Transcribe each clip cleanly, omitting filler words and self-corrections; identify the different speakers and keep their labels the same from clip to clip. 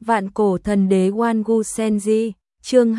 Speaker 1: Vạn cổ thần đế Wangu Senji, chương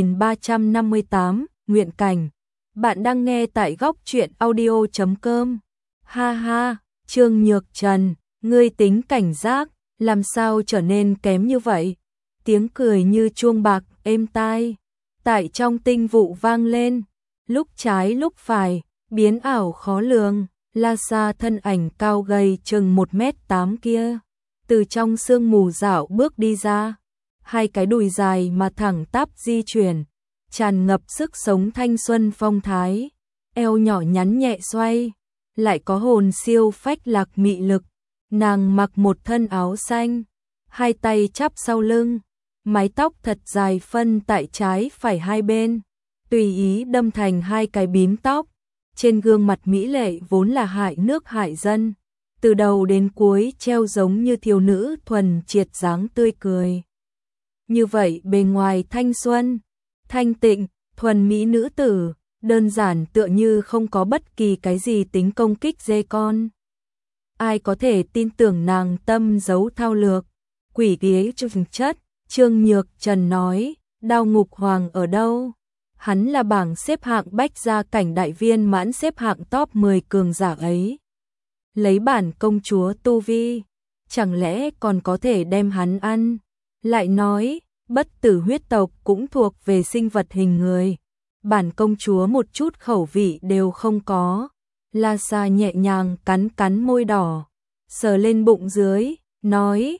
Speaker 1: 2358, Nguyện Cảnh. Bạn đang nghe tại góc truyện audio.com. Ha ha, Trương Nhược Trần, ngươi tính cảnh giác, làm sao trở nên kém như vậy? Tiếng cười như chuông bạc, êm tai, tại trong tinh vụ vang lên, lúc trái lúc phải, biến ảo khó lường. La Sa thân ảnh cao gầy chừng 1m8 kia, từ trong sương mù dạo bước đi ra, hai cái đùi dài mà thẳng tắp di chuyển, tràn ngập sức sống thanh xuân phong thái, eo nhỏ nhắn nhẹ xoay, lại có hồn siêu phách lạc mị lực. Nàng mặc một thân áo xanh, hai tay chắp sau lưng, mái tóc thật dài phân tại trái phải hai bên, tùy ý đâm thành hai cái bím tóc. Trên gương mặt mỹ lệ vốn là hại nước hại dân, từ đầu đến cuối treo giống như thiếu nữ thuần triệt dáng tươi cười. Như vậy bề ngoài thanh xuân, thanh tịnh, thuần mỹ nữ tử, đơn giản tựa như không có bất kỳ cái gì tính công kích dê con. Ai có thể tin tưởng nàng tâm giấu thao lược, quỷ kế trừng chất. Trương Nhược Trần nói, Đao Ngục Hoàng ở đâu? Hắn là bảng xếp hạng bách gia cảnh đại viên mãn xếp hạng top 10 cường giả ấy. Lấy bản công chúa tu vi, chẳng lẽ còn có thể đem hắn ăn? Lại nói, bất tử huyết tộc cũng thuộc về sinh vật hình người. Bản công chúa một chút khẩu vị đều không có. La Sa nhẹ nhàng cắn cắn môi đỏ, sờ lên bụng dưới, nói,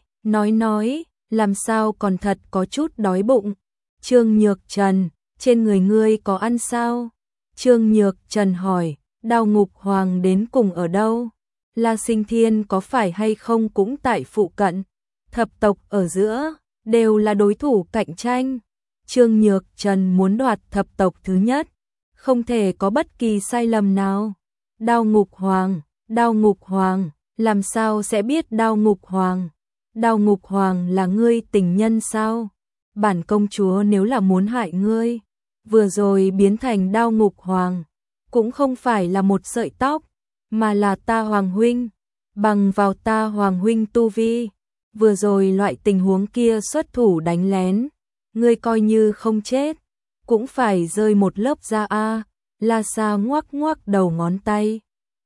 Speaker 1: làm sao còn thật có chút đói bụng. Trương Nhược Trần, trên người ngươi có ăn sao? Trương Nhược Trần hỏi, Đao Ngục Hoàng đến cùng ở đâu? La Sinh Thiên có phải hay không cũng tại phụ cận? Thập tộc ở giữa, đều là đối thủ cạnh tranh. Trương Nhược Trần muốn đoạt thập tộc thứ nhất, không thể có bất kỳ sai lầm nào. Đao Ngục Hoàng, làm sao sẽ biết Đao Ngục Hoàng? Đao Ngục Hoàng là ngươi tình nhân sao? Bản công chúa nếu là muốn hại ngươi, vừa rồi biến thành Đao Ngục Hoàng, cũng không phải là một sợi tóc, mà là ta Hoàng huynh. Bằng vào ta Hoàng huynh tu vi, vừa rồi loại tình huống kia xuất thủ đánh lén, ngươi coi như không chết, cũng phải rơi một lớp da a. La Sa ngoắc ngoắc đầu ngón tay,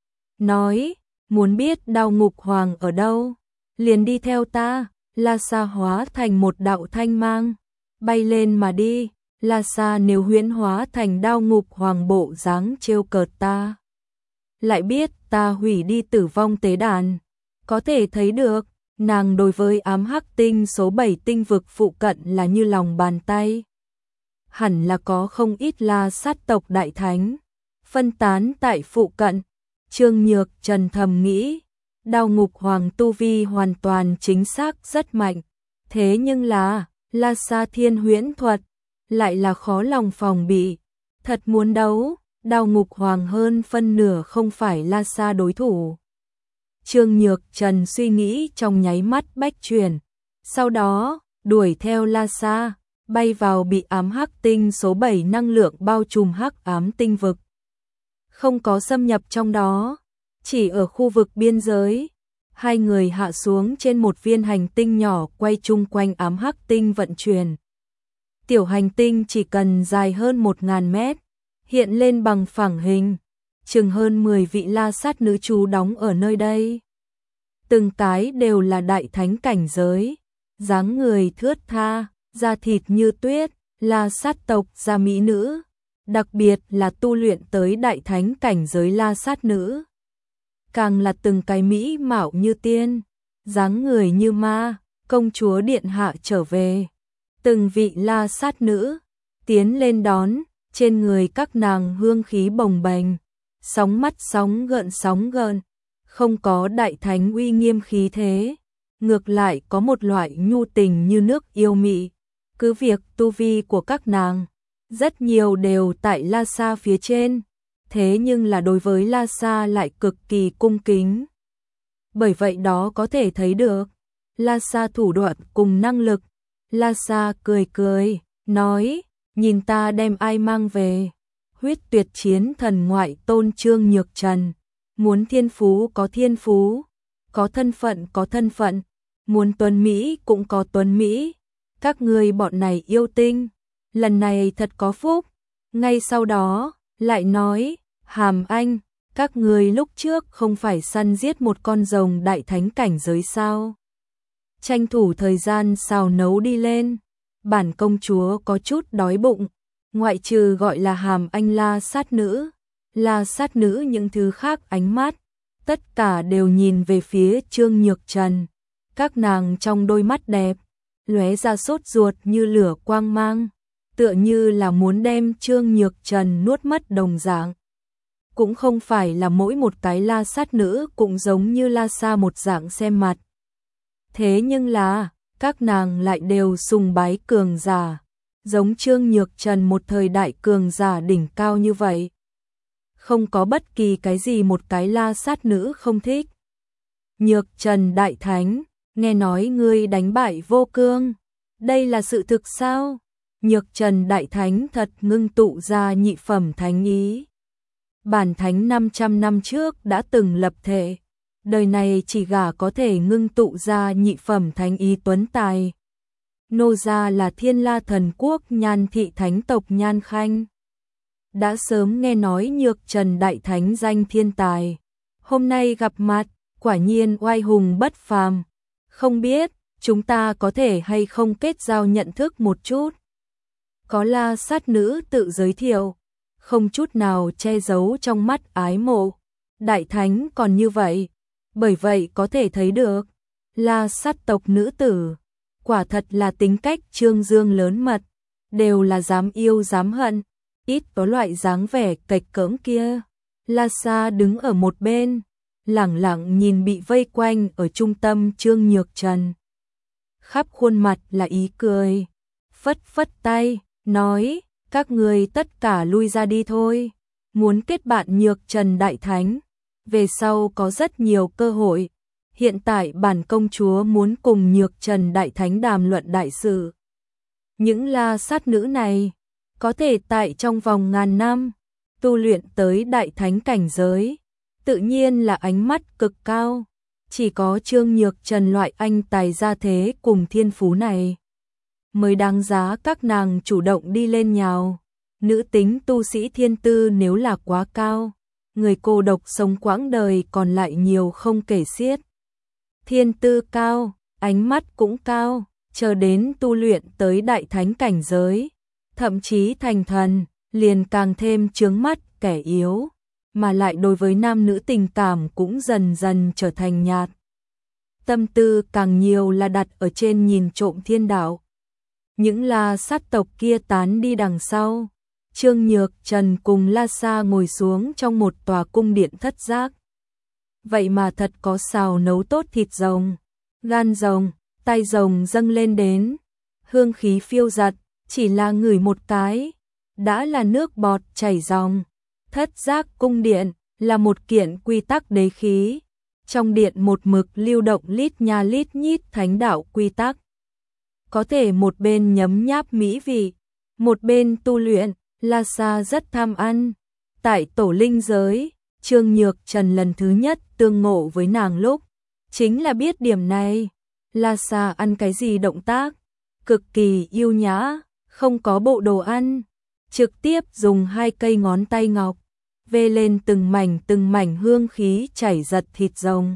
Speaker 1: nói, muốn biết Đao Ngục Hoàng ở đâu, liền đi theo ta. La Sa hóa thành một đạo thanh mang, bay lên mà đi. La Sa nếu huyễn hóa thành Đao Ngục Hoàng bộ dáng trêu cợt ta, lại biết ta hủy đi Tử Vong tế đàn, có thể thấy được nàng đối với ám hắc tinh số 7 tinh vực phụ cận là như lòng bàn tay. Hẳn là có không ít La sát tộc đại thánh phân tán tại phụ cận. Trương Nhược Trần thầm nghĩ, Đao Ngục Hoàng tu vi hoàn toàn chính xác rất mạnh, thế nhưng là La Sa thiên huyễn thuật lại là khó lòng phòng bị. Thật muốn đấu, Đao Ngục Hoàng hơn phân nửa không phải La Sa đối thủ. Trương Nhược Trần suy nghĩ trong nháy mắt bách chuyển, sau đó đuổi theo La Sa, bay vào bị ám hắc tinh số 7 năng lượng bao trùm hắc ám tinh vực. Không có xâm nhập trong đó, chỉ ở khu vực biên giới. Hai người hạ xuống trên một viên hành tinh nhỏ quay chung quanh ám hắc tinh vận chuyển. Tiểu hành tinh chỉ cần dài hơn 1000 mét, hiện lên bằng phẳng hình, chừng hơn 10 vị La sát nữ trú đóng ở nơi đây. Từng cái đều là đại thánh cảnh giới, dáng người thướt tha, da thịt như tuyết, La sát tộc da mỹ nữ, đặc biệt là tu luyện tới đại thánh cảnh giới La sát nữ. Càng là từng cái mỹ mạo như tiên, dáng người như ma, công chúa điện hạ trở về. Từng vị La sát nữ tiến lên đón, trên người các nàng hương khí bồng bềnh, sóng mắt sóng gợn, không có đại thánh uy nghiêm khí thế, ngược lại có một loại nhu tình như nước yêu mị. Cứ việc tu vi của các nàng rất nhiều đều tại La Sa phía trên, thế nhưng là đối với La Sa lại cực kỳ cung kính. Bởi vậy đó có thể thấy được La Sa thủ đoạn cùng năng lực. La Sa cười, nói, nhìn ta đem ai mang về. Huyết tuyệt chiến thần ngoại tôn Trương Nhược Trần, muốn thiên phú, có thân phận, muốn tuấn Mỹ cũng có tuấn Mỹ, các ngươi bọn này yêu tinh, lần này thật có phúc. Ngay sau đó, lại nói, Hàm Anh, các ngươi lúc trước không phải săn giết một con rồng đại thánh cảnh giới sao? Tranh thủ thời gian xào nấu đi lên, bản công chúa có chút đói bụng, ngoại trừ gọi là Hàm Anh la sát nữ những thứ khác ánh mắt, tất cả đều nhìn về phía Trương Nhược Trần, các nàng trong đôi mắt đẹp, lóe ra sốt ruột như lửa quang mang, tựa như là muốn đem Trương Nhược Trần nuốt mất đồng dạng. Cũng không phải là mỗi một cái la sát nữ cũng giống như la sa một dạng xem mặt. Thế nhưng là, các nàng lại đều sùng bái cường giả, giống Trương Nhược Trần một thời đại cường giả đỉnh cao như vậy. Không có bất kỳ cái gì một cái la sát nữ không thích. Nhược Trần đại thánh, nghe nói ngươi đánh bại Vô Cương, đây là sự thực sao? Nhược Trần đại thánh thật ngưng tụ ra nhị phẩm thánh ý. Bản thánh 500 năm trước đã từng lập thể, đời này chỉ gả có thể ngưng tụ ra nhị phẩm thánh ý tuấn tài. Nô gia là Thiên La Thần Quốc Nhan thị thánh tộc Nhan Khanh. Đã sớm nghe nói Nhược Trần đại thánh danh thiên tài, hôm nay gặp mặt, quả nhiên oai hùng bất phàm. Không biết, chúng ta có thể hay không kết giao nhận thức một chút? Có la sát nữ tự giới thiệu, không chút nào che giấu trong mắt ái mộ. Đại thánh còn như vậy, bởi vậy có thể thấy được, la sát tộc nữ tử, quả thật là tính cách trương dương lớn mật, đều là dám yêu dám hận, ít có loại dáng vẻ cạch cỡm kia. La Sa đứng ở một bên, lẳng lặng nhìn bị vây quanh ở trung tâm Trương Nhược Trần. Khắp khuôn mặt là ý cười, phất phất tay, nói, các người tất cả lui ra đi thôi, muốn kết bạn Nhược Trần đại thánh, về sau có rất nhiều cơ hội. Hiện tại bản công chúa muốn cùng Nhược Trần đại thánh đàm luận đại sự. Những la sát nữ này, có thể tại trong vòng ngàn năm, tu luyện tới đại thánh cảnh giới, tự nhiên là ánh mắt cực cao. Chỉ có Trương Nhược Trần loại anh tài gia thế cùng thiên phú này, mới đáng giá các nàng chủ động đi lên nhào. Nữ tính tu sĩ thiên tư nếu là quá cao, người cô độc sống quãng đời còn lại nhiều không kể xiết. Thiên tư cao, ánh mắt cũng cao, chờ đến tu luyện tới đại thánh cảnh giới, thậm chí thành thần, liền càng thêm chướng mắt kẻ yếu, mà lại đối với nam nữ tình cảm cũng dần dần trở thành nhạt. Tâm tư càng nhiều là đặt ở trên nhìn trộm thiên đạo. Những la sát tộc kia tán đi đằng sau, Trương Nhược Trần cùng La Sa ngồi xuống trong một tòa cung điện thất giác. Vậy mà thật có xào nấu tốt thịt rồng, gan rồng, tai rồng dâng lên đến, hương khí phiêu dật, chỉ là ngửi một cái, đã là nước bọt chảy ròng. Thất giác cung điện là một kiện quy tắc đế khí, trong điện một mực lưu động lít nha lít nhít thánh đạo quy tắc. Có thể một bên nhấm nháp mỹ vị, một bên tu luyện. La Sa rất tham ăn. Tại tổ linh giới, Trương Nhược Trần lần thứ nhất tương ngộ với nàng lúc, chính là biết điểm này. La Sa ăn cái gì động tác, cực kỳ yêu nhã, không có bộ đồ ăn, trực tiếp dùng hai cây ngón tay ngọc, vê lên từng mảnh hương khí chảy giật thịt rồng.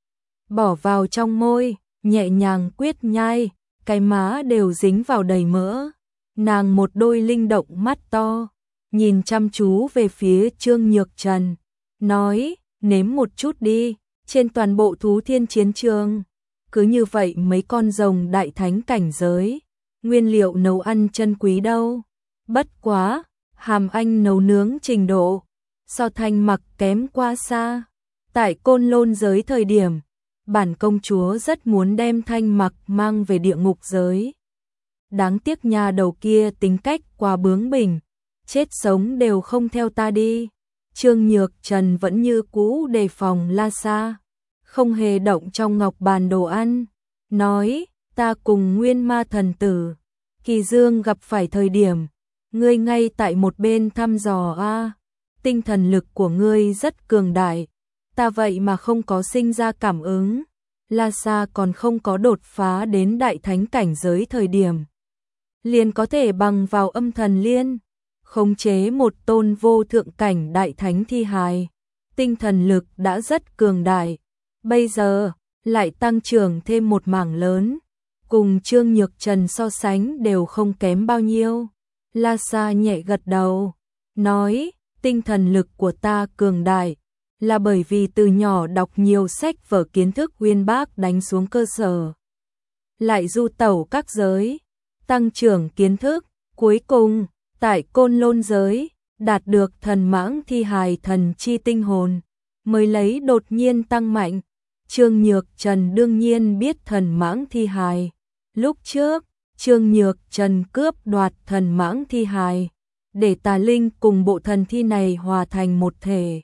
Speaker 1: Bỏ vào trong môi, nhẹ nhàng quyết nhai, cái má đều dính vào đầy mỡ. Nàng một đôi linh động mắt to, nhìn chăm chú về phía Trương Nhược Trần, nói, nếm một chút đi, trên toàn bộ thú thiên chiến trường. Cứ như vậy mấy con rồng đại thánh cảnh giới, nguyên liệu nấu ăn chân quý đâu. Bất quá, Hàm Anh nấu nướng trình độ, so Thanh Mặc kém quá xa. Tại Côn Lôn giới thời điểm, bản công chúa rất muốn đem Thanh Mặc mang về địa ngục giới. Đáng tiếc nhà đầu kia tính cách quá bướng bỉnh, chết sống đều không theo ta đi. Trương Nhược Trần vẫn như cũ đề phòng La Sa, không hề động trong ngọc bàn đồ ăn, nói, ta cùng Nguyên Ma thần tử Kỳ Dương gặp phải thời điểm, ngươi ngay tại một bên thăm dò a, tinh thần lực của ngươi rất cường đại, ta vậy mà không có sinh ra cảm ứng. Lhasa còn không có đột phá đến đại thánh cảnh giới thời điểm. Liền có thể bằng vào âm thần liên, khống chế một tôn vô thượng cảnh đại thánh thi hài. Tinh thần lực đã rất cường đại, bây giờ lại tăng trưởng thêm một mảng lớn, cùng Trương Nhược Trần so sánh đều không kém bao nhiêu. Lhasa nhẹ gật đầu, nói, tinh thần lực của ta cường đại, là bởi vì từ nhỏ đọc nhiều sách vở kiến thức uyên bác đánh xuống cơ sở. Lại du tẩu các giới, tăng trưởng kiến thức, cuối cùng, tại Côn Lôn giới, đạt được thần mãng thi hài thần chi tinh hồn, mới lấy đột nhiên tăng mạnh. Trương Nhược Trần đương nhiên biết thần mãng thi hài. Lúc trước, Trương Nhược Trần cướp đoạt thần mãng thi hài, để tà linh cùng bộ thần thi này hòa thành một thể.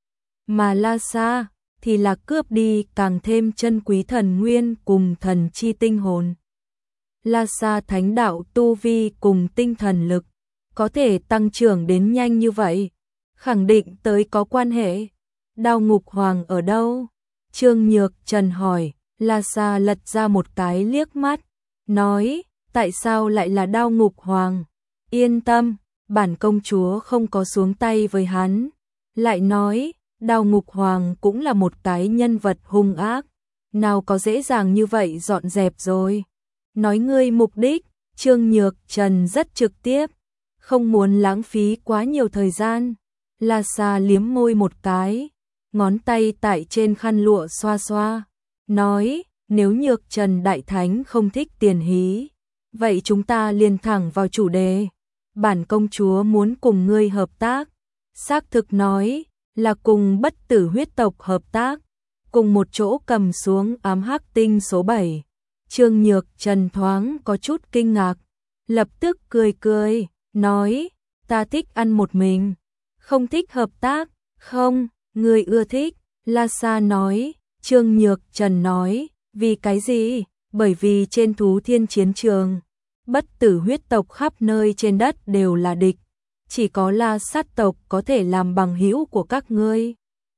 Speaker 1: Mà Lhasa thì là cướp đi càng thêm chân quý thần nguyên cùng thần chi tinh hồn. Lhasa thánh đạo tu vi cùng tinh thần lực có thể tăng trưởng đến nhanh như vậy, khẳng định tới có quan hệ. Đao Ngục Hoàng ở đâu? Trương Nhược Trần hỏi. Lhasa lật ra một cái liếc mắt, nói, tại sao lại là Đao Ngục Hoàng? Yên tâm, bản công chúa không có xuống tay với hắn. Lại nói, Đao Ngục Hoàng cũng là một cái nhân vật hung ác, nào có dễ dàng như vậy dọn dẹp rồi. Nói ngươi mục đích, Trương Nhược Trần rất trực tiếp, không muốn lãng phí quá nhiều thời gian. Lhasa liếm môi một cái, ngón tay tại trên khăn lụa xoa xoa, nói, nếu Nhược Trần Đại Thánh không thích tiền hí, vậy chúng ta liền thẳng vào chủ đề. Bản công chúa muốn cùng ngươi hợp tác, xác thực nói là cùng Bất Tử huyết tộc hợp tác, cùng một chỗ cầm xuống ám hắc tinh số 7. Trương Nhược Trần thoáng có chút kinh ngạc, lập tức cười cười, nói, ta thích ăn một mình, không thích hợp tác. Không, ngươi ưa thích. Lhasa nói. Trương Nhược Trần nói, vì cái gì? Bởi vì trên Thú Thiên chiến trường, Bất Tử huyết tộc khắp nơi trên đất đều là địch, chỉ có La Sát tộc có thể làm bằng hữu của các ngươi.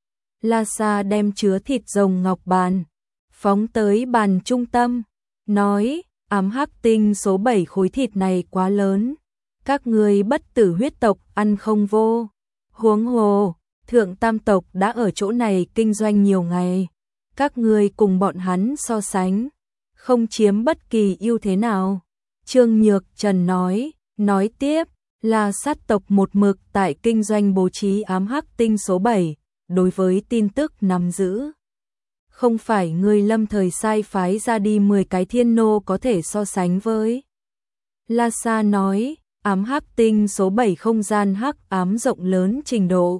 Speaker 1: Lhasa đem chứa thịt rồng ngọc bàn phóng tới bàn trung tâm, nói, ám hắc tinh số 7 khối thịt này quá lớn, các ngươi Bất Tử huyết tộc ăn không vô. Huống hồ, Thượng Tam tộc đã ở chỗ này kinh doanh nhiều ngày, các ngươi cùng bọn hắn so sánh, không chiếm bất kỳ ưu thế nào. Trương Nhược Trần nói tiếp, là sát tộc một mực tại kinh doanh bố trí ám hắc tinh số 7, đối với tin tức nắm giữ. Không phải ngươi lâm thời sai phái ra đi 10 cái thiên nô có thể so sánh với. Lhasa nói, ám hắc tinh số 7 không gian hắc ám rộng lớn trình độ,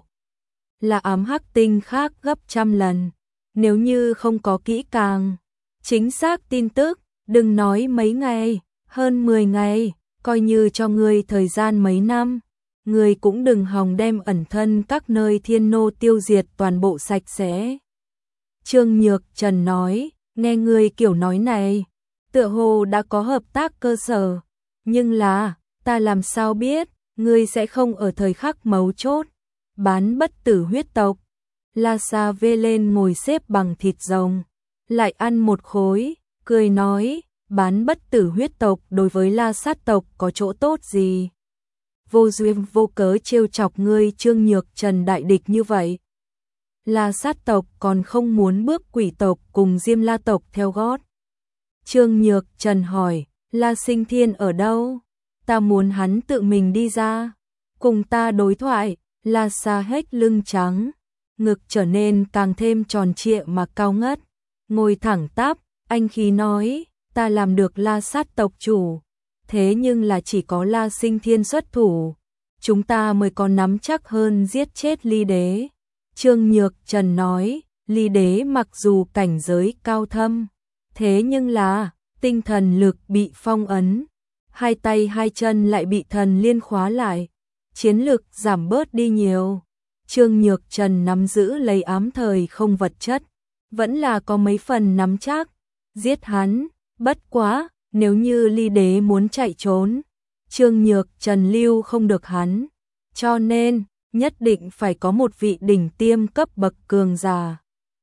Speaker 1: là ám hắc tinh khác gấp trăm lần. Nếu như không có kỹ càng, chính xác tin tức, đừng nói mấy ngày, hơn 10 ngày, coi như cho ngươi thời gian mấy năm, ngươi cũng đừng hòng đem ẩn thân các nơi thiên nô tiêu diệt toàn bộ sạch sẽ. Trương Nhược Trần nói, nghe ngươi kiểu nói này, tựa hồ đã có hợp tác cơ sở, nhưng là, ta làm sao biết, ngươi sẽ không ở thời khắc mấu chốt bán Bất Tử huyết tộc. Lhasa vê lên ngồi xếp bằng thịt rồng, lại ăn một khối, cười nói, bán Bất Tử huyết tộc đối với La Sát tộc có chỗ tốt gì? Vô duyên vô cớ trêu chọc ngươi Trương Nhược Trần đại địch như vậy. La Sát tộc còn không muốn bước Quỷ tộc cùng Diêm La tộc theo gót. Trương Nhược Trần hỏi, La Sinh Thiên ở đâu? Ta muốn hắn tự mình đi ra, cùng ta đối thoại. Lhasa hết lưng trắng, ngực trở nên càng thêm tròn trịa mà cao ngất, ngồi thẳng tắp, anh khí nói, ta làm được La Sát tộc chủ, thế nhưng là chỉ có La Sinh Thiên xuất thủ, chúng ta mới có nắm chắc hơn giết chết Ly Đế. Trương Nhược Trần nói, Ly Đế mặc dù cảnh giới cao thâm, thế nhưng là tinh thần lực bị phong ấn, hai tay hai chân lại bị thần liên khóa lại, chiến lực giảm bớt đi nhiều. Trương Nhược Trần nắm giữ lấy ám thời không vật chất, vẫn là có mấy phần nắm chắc giết hắn, bất quá, nếu như Ly Đế muốn chạy trốn, Trương Nhược Trần lưu không được hắn, cho nên nhất định phải có một vị đỉnh tiêm cấp bậc cường giả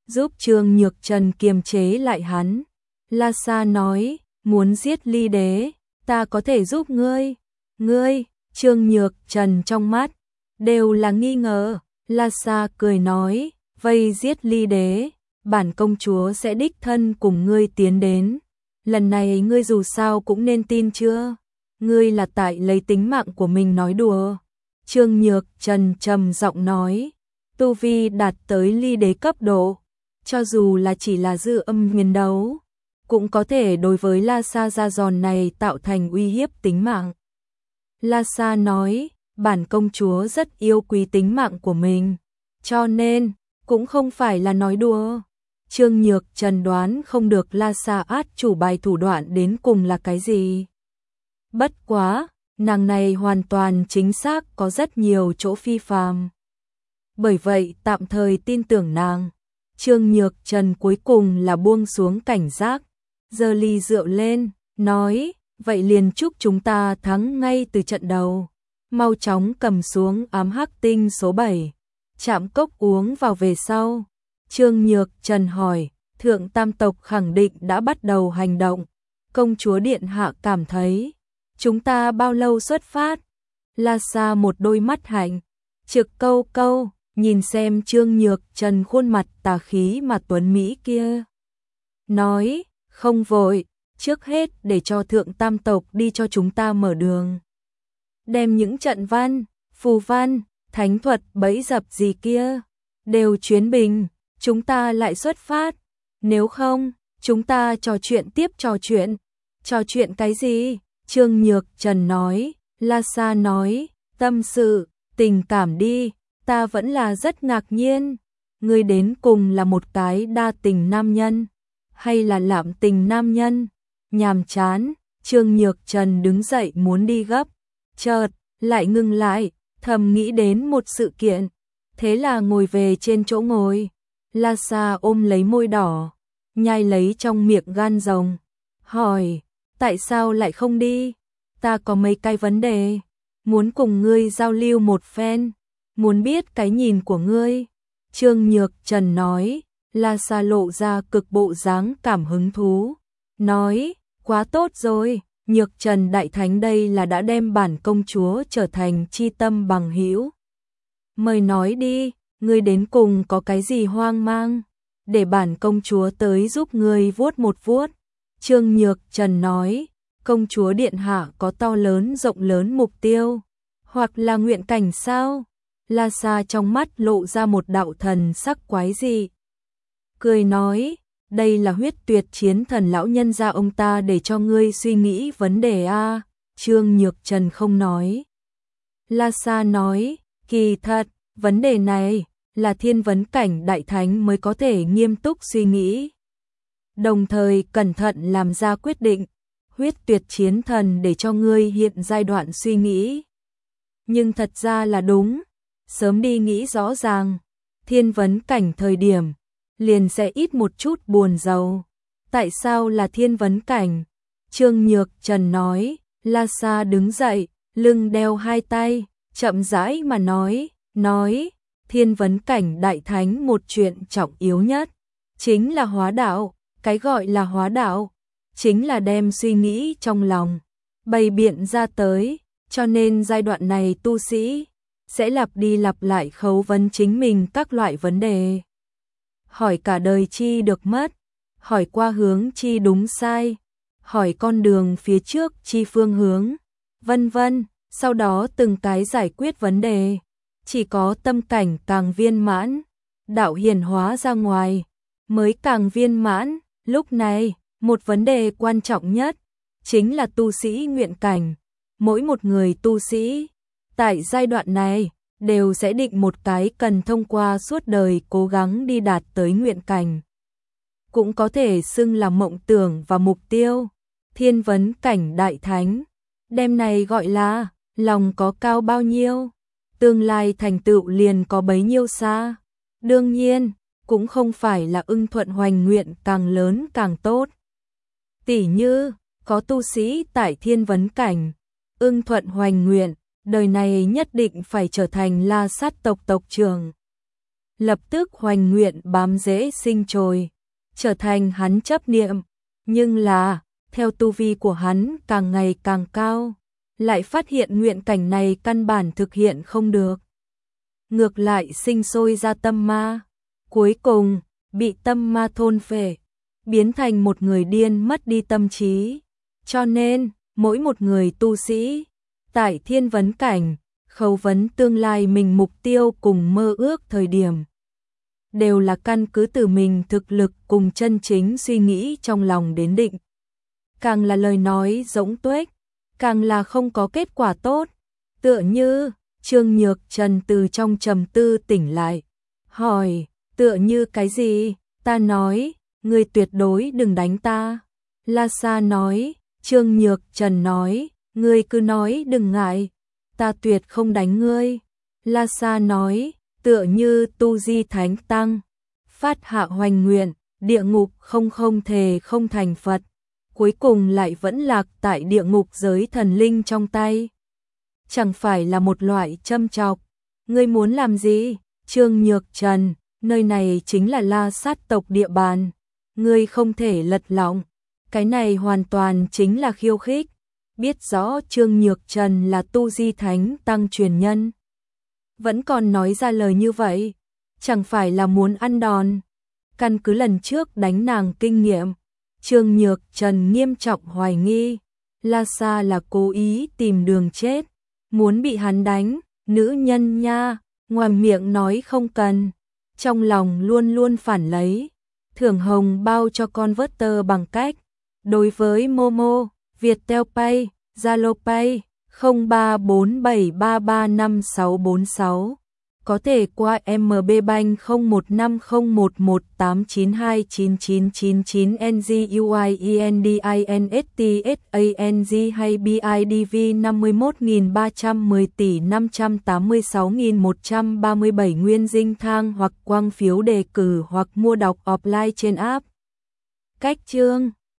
Speaker 1: giúp Trương Nhược Trần kiềm chế lại hắn. La Sa nói, muốn giết Ly Đế, ta có thể giúp ngươi. Ngươi, Trương Nhược Trần trong mắt đều là nghi ngờ. La Sa cười nói, vây giết Ly Đế, bản công chúa sẽ đích thân cùng ngươi tiến đến. Lần này ngươi dù sao cũng nên tin chưa? Ngươi là tại lấy tính mạng của mình nói đùa. Trương Nhược Trần trầm giọng nói, tu vi đạt tới Ly Đế cấp độ, cho dù là chỉ là dư âm nghiền đấu, cũng có thể đối với La Sa ra giòn này tạo thành uy hiếp tính mạng. La Sa nói, bản công chúa rất yêu quý tính mạng của mình, cho nên cũng không phải là nói đùa. Trương Nhược Trần đoán không được La Sa át chủ bài thủ đoạn đến cùng là cái gì. Bất quá, nàng này hoàn toàn chính xác có rất nhiều chỗ phi phàm. Bởi vậy tạm thời tin tưởng nàng. Trương Nhược Trần cuối cùng là buông xuống cảnh giác, giơ ly rượu lên, nói, vậy liền chúc chúng ta thắng ngay từ trận đầu. Mau chóng cầm xuống ám hắc tinh số 7, chạm cốc uống vào về sau. Trương Nhược Trần hỏi, Thượng Tam tộc khẳng định đã bắt đầu hành động. Công chúa điện hạ cảm thấy, chúng ta bao lâu xuất phát? La Sa một đôi mắt hạnh, trực câu câu, nhìn xem Trương Nhược Trần khuôn mặt tà khí mà tuấn mỹ kia. Nói, không vội, trước hết để cho Thượng Tam tộc đi cho chúng ta mở đường. Đem những trận văn, phù văn, thánh thuật bẫy dập gì kia, đều chuyến bình, chúng ta lại xuất phát. Nếu không, chúng ta trò chuyện tiếp trò chuyện. Trò chuyện cái gì? Trương Nhược Trần nói, La Sa nói, tâm sự, tình cảm đi, ta vẫn là rất ngạc nhiên. Ngươi đến cùng là một cái đa tình nam nhân, hay là lạm tình nam nhân? Nhàm chán, Trương Nhược Trần đứng dậy muốn đi gấp, chợt lại ngừng lại, thầm nghĩ đến một sự kiện, thế là ngồi về trên chỗ ngồi. La Sa ôm lấy môi đỏ, nhai lấy trong miệng gan rồng, hỏi, tại sao lại không đi? Ta có mấy cái vấn đề, muốn cùng ngươi giao lưu một phen, muốn biết cái nhìn của ngươi. Trương Nhược Trần nói, La Sa lộ ra cực bộ dáng cảm hứng thú, nói, quá tốt rồi, Nhược Trần đại thánh đây là đã đem bản công chúa trở thành chi tâm bằng hữu. Mời nói đi, ngươi đến cùng có cái gì hoang mang, để bản công chúa tới giúp ngươi vuốt một vuốt. Trương Nhược Trần nói, công chúa điện hạ có to lớn rộng lớn mục tiêu, hoặc là nguyện cảnh sao? La Sa trong mắt lộ ra một đạo thần sắc quái dị, cười nói, đây là huyết tuyệt chiến thần lão nhân gia ông ta để cho ngươi suy nghĩ vấn đề a. Trương Nhược Trần không nói. La Sa nói, kỳ thật, vấn đề này là thiên vấn cảnh đại thánh mới có thể nghiêm túc suy nghĩ, đồng thời cẩn thận làm ra quyết định. Huyết tuyệt chiến thần để cho ngươi hiện giai đoạn suy nghĩ, nhưng thật ra là đúng, sớm đi nghĩ rõ ràng, thiên vấn cảnh thời điểm liền sẽ ít một chút buồn rầu. Tại sao là thiên vấn cảnh? Trương Nhược Trần nói. La Sa đứng dậy, lưng đeo hai tay, chậm rãi mà nói, thiên vấn cảnh đại thánh một chuyện trọng yếu nhất chính là hóa đạo. Cái gọi là hóa đạo chính là đem suy nghĩ trong lòng bày biện ra tới, cho nên giai đoạn này tu sĩ sẽ lặp đi lặp lại khấu vấn chính mình các loại vấn đề. Hỏi cả đời chi được mất, hỏi qua hướng chi đúng sai, hỏi con đường phía trước chi phương hướng, vân vân, sau đó từng cái giải quyết vấn đề. Chỉ có tâm cảnh càng viên mãn, đạo hiển hóa ra ngoài mới càng viên mãn. Lúc này, một vấn đề quan trọng nhất chính là tu sĩ nguyện cảnh. Mỗi một người tu sĩ tại giai đoạn này đều sẽ định một cái cần thông qua suốt đời cố gắng đi đạt tới nguyện cảnh, cũng có thể xưng là mộng tưởng và mục tiêu. Thiên vấn cảnh đại thánh, đem này gọi là lòng có cao bao nhiêu, tương lai thành tựu liền có bấy nhiêu xa. Đương nhiên, cũng không phải là ưng thuận hoành nguyện càng lớn càng tốt. Tỉ như, có tu sĩ tại thiên vấn cảnh, ưng thuận hoành nguyện, đời này nhất định phải trở thành La Sát tộc tộc trưởng. lập tức hoành nguyện bám rễ sinh trồi, trở thành hắn chấp niệm. Nhưng là, theo tu vi của hắn càng ngày càng cao, lại phát hiện nguyện cảnh này căn bản thực hiện không được. Ngược lại sinh sôi ra tâm ma, cuối cùng bị tâm ma thôn phệ, biến thành một người điên mất đi tâm trí. Cho nên, mỗi một người tu sĩ, tại thiên vấn cảnh, khấu vấn tương lai mình mục tiêu cùng mơ ước thời điểm, đều là căn cứ từ mình thực lực cùng chân chính suy nghĩ trong lòng đến định. Càng là lời nói rỗng tuếch, càng là không có kết quả tốt. Tựa như, Trương Nhược Trần từ trong trầm tư tỉnh lại, hỏi, tựa như cái gì? Ta nói, ngươi tuyệt đối đừng đánh ta. La Sa nói, Trương Nhược Trần nói, ngươi cứ nói đừng ngại, ta tuyệt không đánh ngươi. La Sa nói, tựa như tu di thánh tăng, phát hạ hoành nguyện, địa ngục không thề không thành Phật, cuối cùng lại vẫn lạc tại địa ngục giới thần linh trong tay. Chẳng phải là một loại châm chọc. Ngươi muốn làm gì? Trương Nhược Trần, nơi này chính là La Sát tộc địa bàn, ngươi không thể lật lọng. Cái này hoàn toàn chính là khiêu khích. Biết rõ Trương Nhược Trần là tu di thánh tăng truyền nhân, vẫn còn nói ra lời như vậy, chẳng phải là muốn ăn đòn. Căn cứ lần trước đánh nàng kinh nghiệm, Trương Nhược Trần nghiêm trọng hoài nghi La Sa là cố ý tìm đường chết, muốn bị hắn đánh. Nữ nhân nha, ngoài miệng nói không cần, trong lòng luôn luôn phản lấy. Thưởng hồng bao cho converter bằng cách đối với Momo, Viettel Pay, Zalo Pay 0347335646, có thể qua MB Bank 015011892999 NGUIENDINSTSANG hay BIDV 51310 tỷ 586.137 nguyên dinh thang hoặc quang phiếu đề cử hoặc mua đọc offline trên app. Cách chương